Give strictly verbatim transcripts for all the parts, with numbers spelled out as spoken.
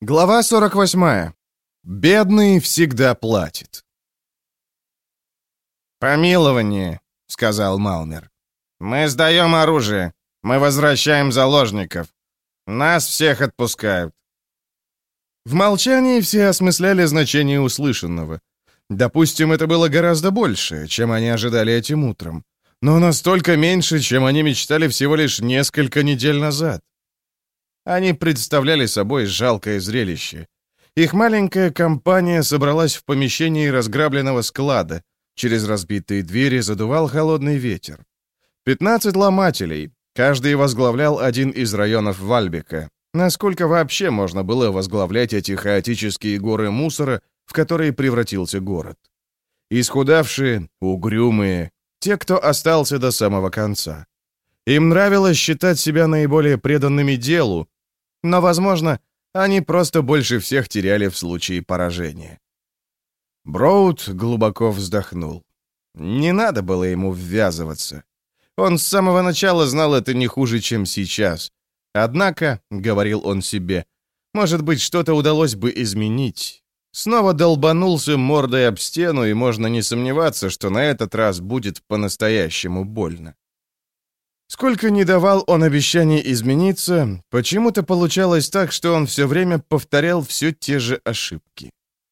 Глава сорок восьмая. Бедный всегда платит. «Помилование», — сказал Малмер. «Мы сдаем оружие. Мы возвращаем заложников. Нас всех отпускают». В молчании все осмысляли значение услышанного. Допустим, это было гораздо больше, чем они ожидали этим утром. Но настолько меньше, чем они мечтали всего лишь несколько недель назад. Они представляли собой жалкое зрелище. Их маленькая компания собралась в помещении разграбленного склада. Через разбитые двери задувал холодный ветер. Пятнадцать ломателей. Каждый возглавлял один из районов Вальбека. Насколько вообще можно было возглавлять эти хаотические горы мусора, в которые превратился город? Исхудавшие, угрюмые, те, кто остался до самого конца. Им нравилось считать себя наиболее преданными делу, но, возможно, они просто больше всех теряли в случае поражения. Броуд глубоко вздохнул. Не надо было ему ввязываться. Он с самого начала знал это не хуже, чем сейчас. Однако, — говорил он себе, — может быть, что-то удалось бы изменить. Снова долбанулся мордой об стену, и можно не сомневаться, что на этот раз будет по-настоящему больно. Сколько ни давал он обещаний измениться, почему-то получалось так, что он все время повторял все те же ошибки.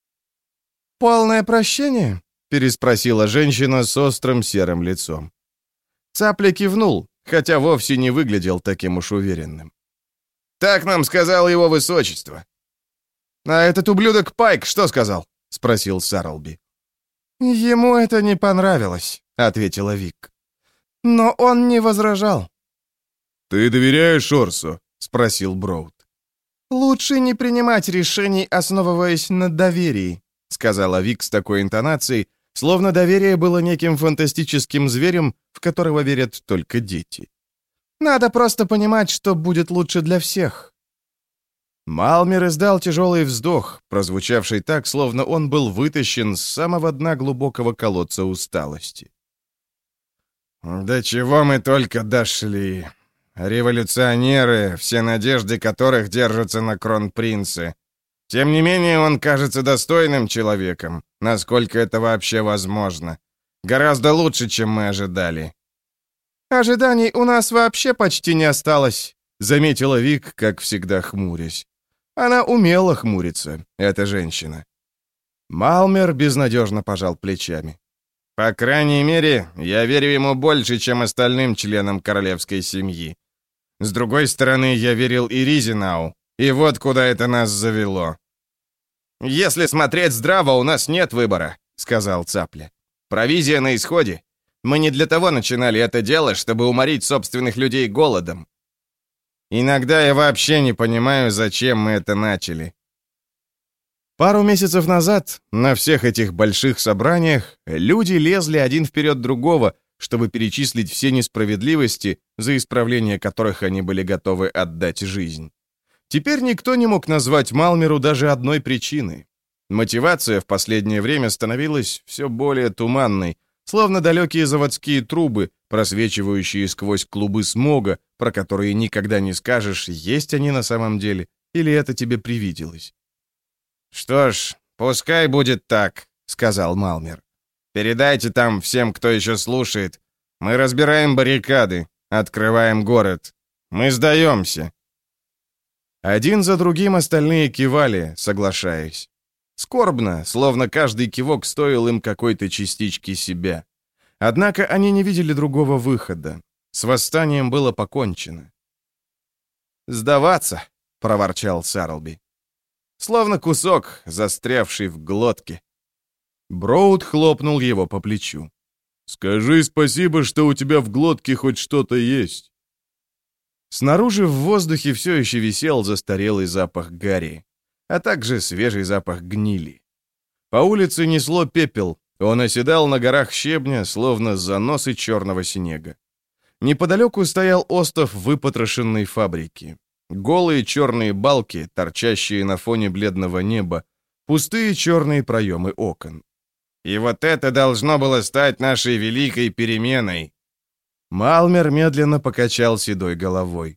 «Полное прощение?» — переспросила женщина с острым серым лицом. Цапля кивнул, хотя вовсе не выглядел таким уж уверенным. «Так нам сказал его высочество». «А этот ублюдок Пайк что сказал?» — спросил Сарлби. «Ему это не понравилось», — ответила Вик. «Но он не возражал». «Ты доверяешь Орсу?» — спросил Броуд. «Лучше не принимать решений, основываясь на доверии», — сказала Вик с такой интонацией, словно доверие было неким фантастическим зверем, в которого верят только дети. «Надо просто понимать, что будет лучше для всех». Малмер издал тяжелый вздох, прозвучавший так, словно он был вытащен с самого дна глубокого колодца усталости. «До чего мы только дошли. Революционеры, все надежды которых держатся на кронпринце. Тем не менее, он кажется достойным человеком, насколько это вообще возможно. Гораздо лучше, чем мы ожидали». «Ожиданий у нас вообще почти не осталось», — заметила Вик, как всегда хмурясь. Она умела хмуриться, эта женщина. Малмер безнадежно пожал плечами. «По крайней мере, я верю ему больше, чем остальным членам королевской семьи. С другой стороны, я верил и Ризенау, и вот куда это нас завело». «Если смотреть здраво, у нас нет выбора», — сказал Цапля. «Провизия на исходе. Мы не для того начинали это дело, чтобы уморить собственных людей голодом. Иногда я вообще не понимаю, зачем мы это начали». Пару месяцев назад на всех этих больших собраниях люди лезли один вперед другого, чтобы перечислить все несправедливости, за исправление которых они были готовы отдать жизнь. Теперь никто не мог назвать Малмеру даже одной причины. Мотивация в последнее время становилась все более туманной, словно далекие заводские трубы, просвечивающие сквозь клубы смога, про которые никогда не скажешь, есть они на самом деле, или это тебе привиделось. «Что ж, пускай будет так», — сказал Малмер. «Передайте там всем, кто еще слушает. Мы разбираем баррикады, открываем город. Мы сдаемся». Один за другим остальные кивали, соглашаясь. Скорбно, словно каждый кивок стоил им какой-то частички себя. Однако они не видели другого выхода. С восстанием было покончено. «Сдаваться», — проворчал Сарлби. «Словно кусок, застрявший в глотке». Броуд хлопнул его по плечу. «Скажи спасибо, что у тебя в глотке хоть что-то есть». Снаружи в воздухе все еще висел застарелый запах гари, а также свежий запах гнили. По улице несло пепел, он оседал на горах щебня, словно заносы черного снега. Неподалеку стоял остов выпотрошенной фабрики. Голые черные балки, торчащие на фоне бледного неба, пустые черные проемы окон. «И вот это должно было стать нашей великой переменой». Малмер медленно покачал седой головой.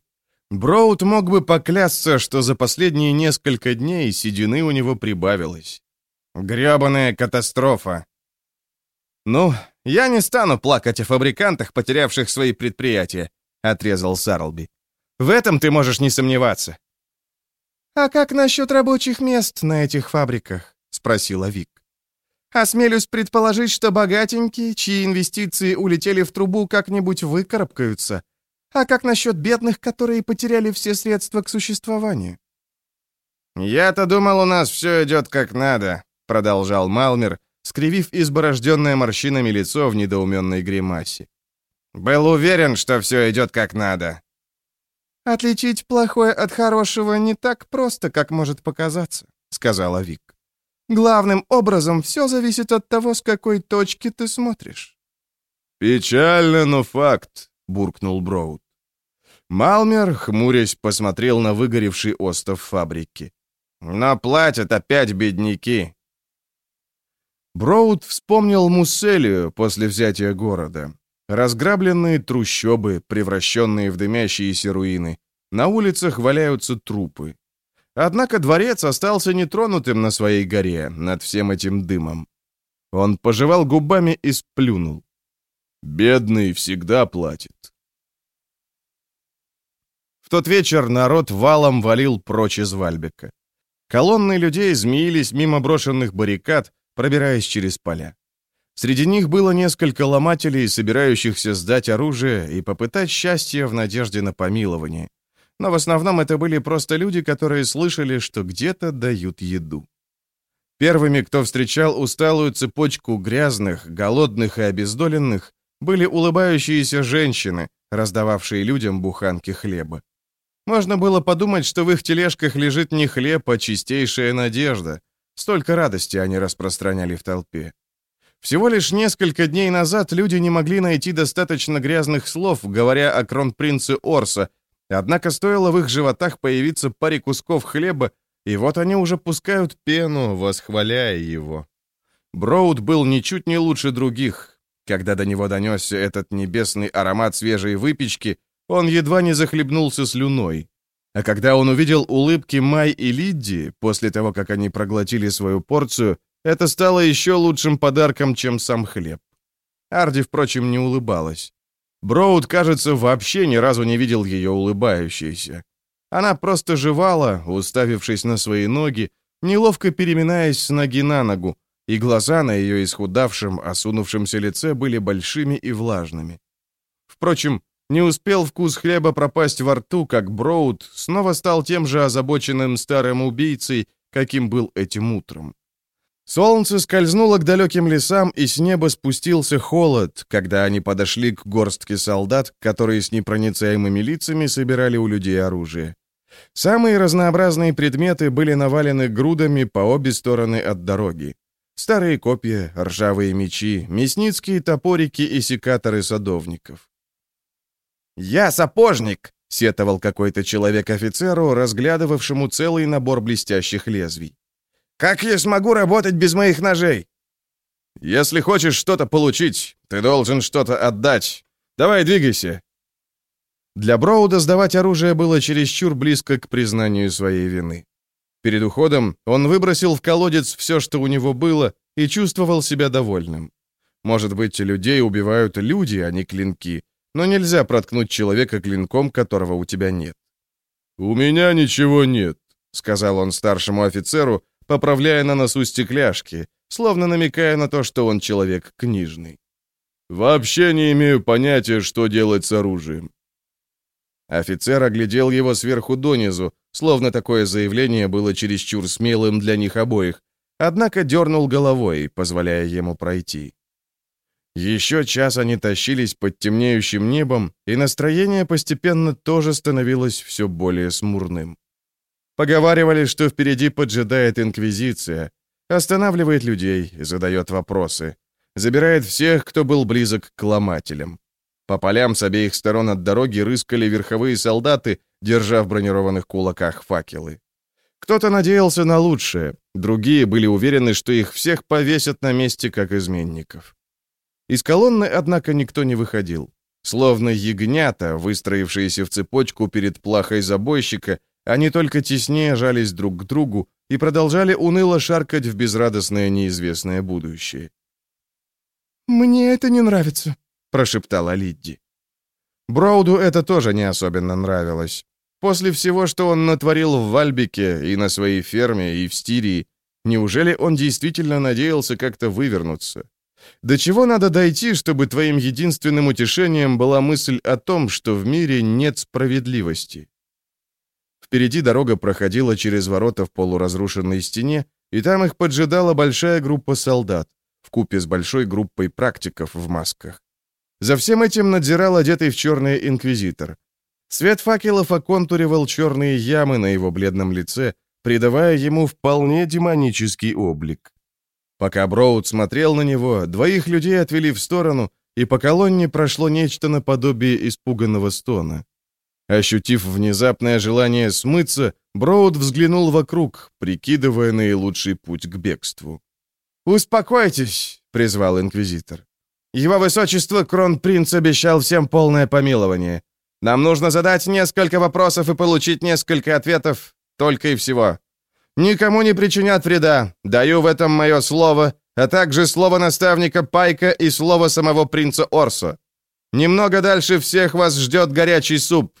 Броуд мог бы поклясться, что за последние несколько дней седины у него прибавилось. Грёбаная катастрофа. «Ну, я не стану плакать о фабрикантах, потерявших свои предприятия», — отрезал Сарлби. «В этом ты можешь не сомневаться». «А как насчет рабочих мест на этих фабриках?» — спросила Вик. «Осмелюсь предположить, что богатенькие, чьи инвестиции улетели в трубу, как-нибудь выкарабкаются. А как насчет бедных, которые потеряли все средства к существованию?» «Я-то думал, у нас все идет как надо», — продолжал Малмер, скривив изборожденное морщинами лицо в недоуменной гримасе. «Был уверен, что все идет как надо». «Отличить плохое от хорошего не так просто, как может показаться», — сказала Вик. «Главным образом все зависит от того, с какой точки ты смотришь». «Печально, но факт», — буркнул Броуд. Малмер, хмурясь, посмотрел на выгоревший остов фабрики. «Но платят опять бедняки». Броуд вспомнил Мусселию после взятия города. Разграбленные трущобы, превращенные в дымящиеся руины. На улицах валяются трупы. Однако дворец остался нетронутым на своей горе над всем этим дымом. Он пожевал губами и сплюнул. «Бедный всегда платит». В тот вечер народ валом валил прочь из Вальбека. Колонны людей змеились мимо брошенных баррикад, пробираясь через поля. Среди них было несколько ломателей, собирающихся сдать оружие и попытать счастье в надежде на помилование. Но в основном это были просто люди, которые слышали, что где-то дают еду. Первыми, кто встречал усталую цепочку грязных, голодных и обездоленных, были улыбающиеся женщины, раздававшие людям буханки хлеба. Можно было подумать, что в их тележках лежит не хлеб, а чистейшая надежда. Столько радости они распространяли в толпе. Всего лишь несколько дней назад люди не могли найти достаточно грязных слов, говоря о кронпринце Орса, однако стоило в их животах появиться паре кусков хлеба, и вот они уже пускают пену, восхваляя его. Броуд был ничуть не лучше других. Когда до него донесся этот небесный аромат свежей выпечки, он едва не захлебнулся слюной. А когда он увидел улыбки Май и Лидди, после того, как они проглотили свою порцию, это стало еще лучшим подарком, чем сам хлеб. Арди, впрочем, не улыбалась. Броуд, кажется, вообще ни разу не видел ее улыбающейся. Она просто жевала, уставившись на свои ноги, неловко переминаясь с ноги на ногу, и глаза на ее исхудавшем, осунувшемся лице были большими и влажными. Впрочем, не успел вкус хлеба пропасть во рту, как Броуд снова стал тем же озабоченным старым убийцей, каким был этим утром. Солнце скользнуло к далеким лесам, и с неба спустился холод, когда они подошли к горстке солдат, которые с непроницаемыми лицами собирали у людей оружие. Самые разнообразные предметы были навалены грудами по обе стороны от дороги. Старые копья, ржавые мечи, мясницкие топорики и секаторы садовников. «Я сапожник!» — сетовал какой-то человек офицеру, разглядывавшему целый набор блестящих лезвий. «Как я смогу работать без моих ножей?» «Если хочешь что-то получить, ты должен что-то отдать. Давай, двигайся!» Для Броуда сдавать оружие было чересчур близко к признанию своей вины. Перед уходом он выбросил в колодец все, что у него было, и чувствовал себя довольным. Может быть, людей убивают люди, а не клинки, но нельзя проткнуть человека клинком, которого у тебя нет. «У меня ничего нет», — сказал он старшему офицеру, поправляя на носу стекляшки, словно намекая на то, что он человек книжный. «Вообще не имею понятия, что делать с оружием». Офицер оглядел его сверху донизу, словно такое заявление было чересчур смелым для них обоих, однако дернул головой, позволяя ему пройти. Еще час они тащились под темнеющим небом, и настроение постепенно тоже становилось все более смурным. Поговаривали, что впереди поджидает инквизиция, останавливает людей, задает вопросы, забирает всех, кто был близок к ломателям. По полям с обеих сторон от дороги рыскали верховые солдаты, держа в бронированных кулаках факелы. Кто-то надеялся на лучшее, другие были уверены, что их всех повесят на месте как изменников. Из колонны, однако, никто не выходил. Словно ягнята, выстроившиеся в цепочку перед плахой забойщика, они только теснее жались друг к другу и продолжали уныло шаркать в безрадостное неизвестное будущее. «Мне это не нравится», — прошептала Лидди. Броуду это тоже не особенно нравилось. После всего, что он натворил в Вальбике и на своей ферме, и в Стирии, неужели он действительно надеялся как-то вывернуться? До чего надо дойти, чтобы твоим единственным утешением была мысль о том, что в мире нет справедливости? Впереди дорога проходила через ворота в полуразрушенной стене, и там их поджидала большая группа солдат, вкупе с большой группой практиков в масках. За всем этим надзирал одетый в черное инквизитор. Свет факелов оконтуривал черные ямы на его бледном лице, придавая ему вполне демонический облик. Пока Броуд смотрел на него, двоих людей отвели в сторону, и по колонне прошло нечто наподобие испуганного стона. Ощутив внезапное желание смыться, Броуд взглянул вокруг, прикидывая наилучший путь к бегству. «Успокойтесь», — призвал инквизитор. «Его высочество кронпринц обещал всем полное помилование. Нам нужно задать несколько вопросов и получить несколько ответов, только и всего. Никому не причинят вреда, даю в этом мое слово, а также слово наставника Пайка и слово самого принца Орсо. Немного дальше всех вас ждет горячий суп».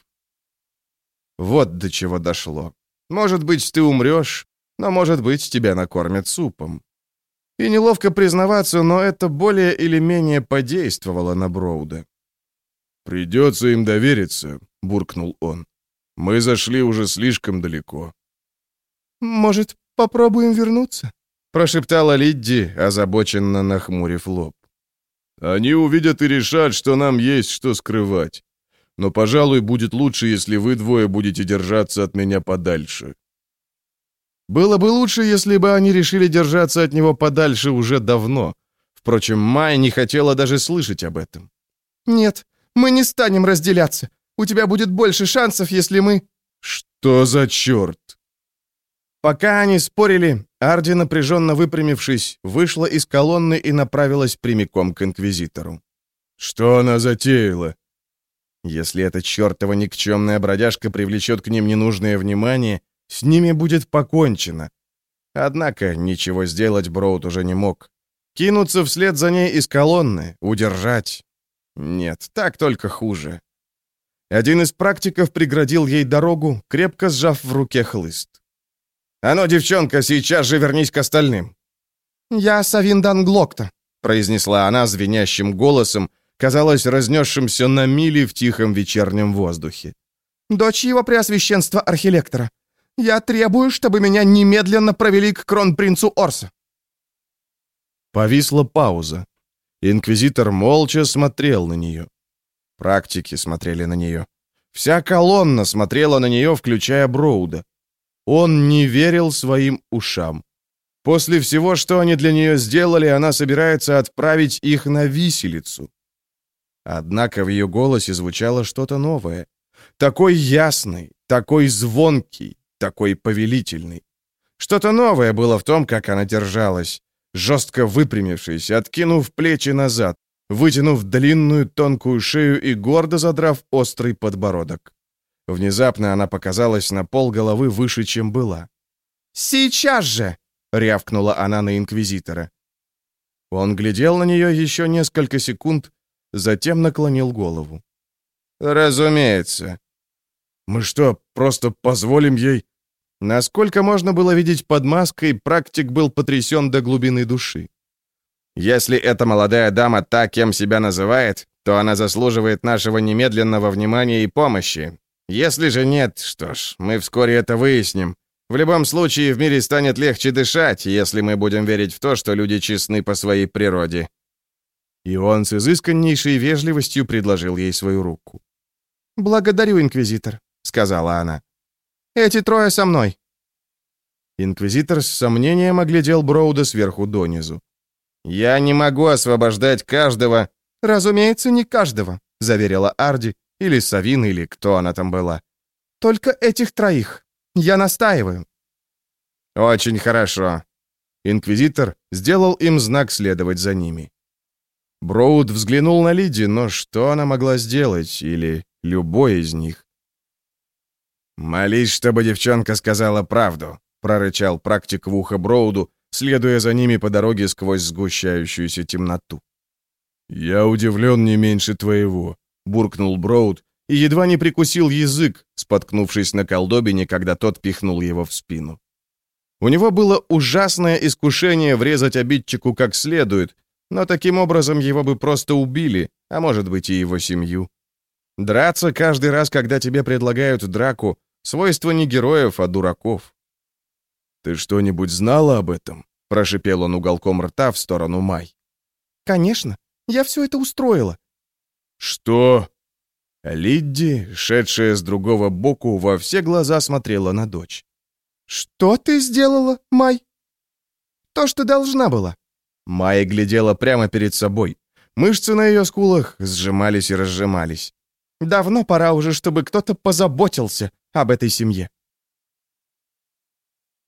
Вот до чего дошло. Может быть, ты умрешь, но, может быть, тебя накормят супом. И неловко признаваться, но это более или менее подействовало на Броуда. «Придется им довериться», — буркнул он. «Мы зашли уже слишком далеко». «Может, попробуем вернуться?» — прошептала Лидди, озабоченно нахмурив лоб. «Они увидят и решат, что нам есть что скрывать. Но, пожалуй, будет лучше, если вы двое будете держаться от меня подальше». Было бы лучше, если бы они решили держаться от него подальше уже давно. Впрочем, Май не хотела даже слышать об этом. «Нет, мы не станем разделяться. У тебя будет больше шансов, если мы...» «Что за черт?» Пока они спорили, Арди, напряженно выпрямившись, вышла из колонны и направилась прямиком к инквизитору. «Что она затеяла?» Если эта чертова никчемная бродяжка привлечет к ним ненужное внимание, с ними будет покончено. Однако ничего сделать Броуд уже не мог. Кинуться вслед за ней из колонны, удержать. Нет, так только хуже. Один из практиков преградил ей дорогу, крепко сжав в руке хлыст. «А ну, девчонка, сейчас же вернись к остальным!» «Я Савиндан Глокта», — произнесла она звенящим голосом, казалось, разнесшимся на мили в тихом вечернем воздухе. «Дочь его преосвященства архилектора. Я требую, чтобы меня немедленно провели к кронпринцу Орсо». Повисла пауза. Инквизитор молча смотрел на нее. Практики смотрели на нее. Вся колонна смотрела на нее, включая Броуда. Он не верил своим ушам. После всего, что они для нее сделали, она собирается отправить их на виселицу. Однако в ее голосе звучало что-то новое. Такой ясный, такой звонкий, такой повелительный. Что-то новое было в том, как она держалась, жестко выпрямившись, откинув плечи назад, вытянув длинную тонкую шею и гордо задрав острый подбородок. Внезапно она показалась на полголовы выше, чем была. «Сейчас же!» — рявкнула она на инквизитора. Он глядел на нее еще несколько секунд, затем наклонил голову. «Разумеется. Мы что, просто позволим ей...» Насколько можно было видеть под маской, практик был потрясен до глубины души. «Если эта молодая дама та, кем себя называет, то она заслуживает нашего немедленного внимания и помощи. Если же нет, что ж, мы вскоре это выясним. В любом случае, в мире станет легче дышать, если мы будем верить в то, что люди честны по своей природе». И он с изысканнейшей вежливостью предложил ей свою руку. «Благодарю, инквизитор», — сказала она. «Эти трое со мной». Инквизитор с сомнением оглядел Броуда сверху донизу. «Я не могу освобождать каждого...» «Разумеется, не каждого», — заверила Арди, или Савин, или кто она там была. «Только этих троих. Я настаиваю». «Очень хорошо». Инквизитор сделал им знак следовать за ними. Броуд взглянул на Лидди, но что она могла сделать, или любой из них? «Молись, чтобы девчонка сказала правду», — прорычал практик в ухо Броуду, следуя за ними по дороге сквозь сгущающуюся темноту. «Я удивлен не меньше твоего», — буркнул Броуд и едва не прикусил язык, споткнувшись на колдобине, когда тот пихнул его в спину. У него было ужасное искушение врезать обидчику как следует, но таким образом его бы просто убили, а может быть и его семью. Драться каждый раз, когда тебе предлагают драку, свойство не героев, а дураков. «Ты что-нибудь знала об этом?» — прошипел он уголком рта в сторону Май. «Конечно, я все это устроила». «Что?» Лидди, шедшая с другого боку, во все глаза смотрела на дочь. «Что ты сделала, Май?» «То, что должна была». Майя глядела прямо перед собой. Мышцы на ее скулах сжимались и разжимались. «Давно пора уже, чтобы кто-то позаботился об этой семье».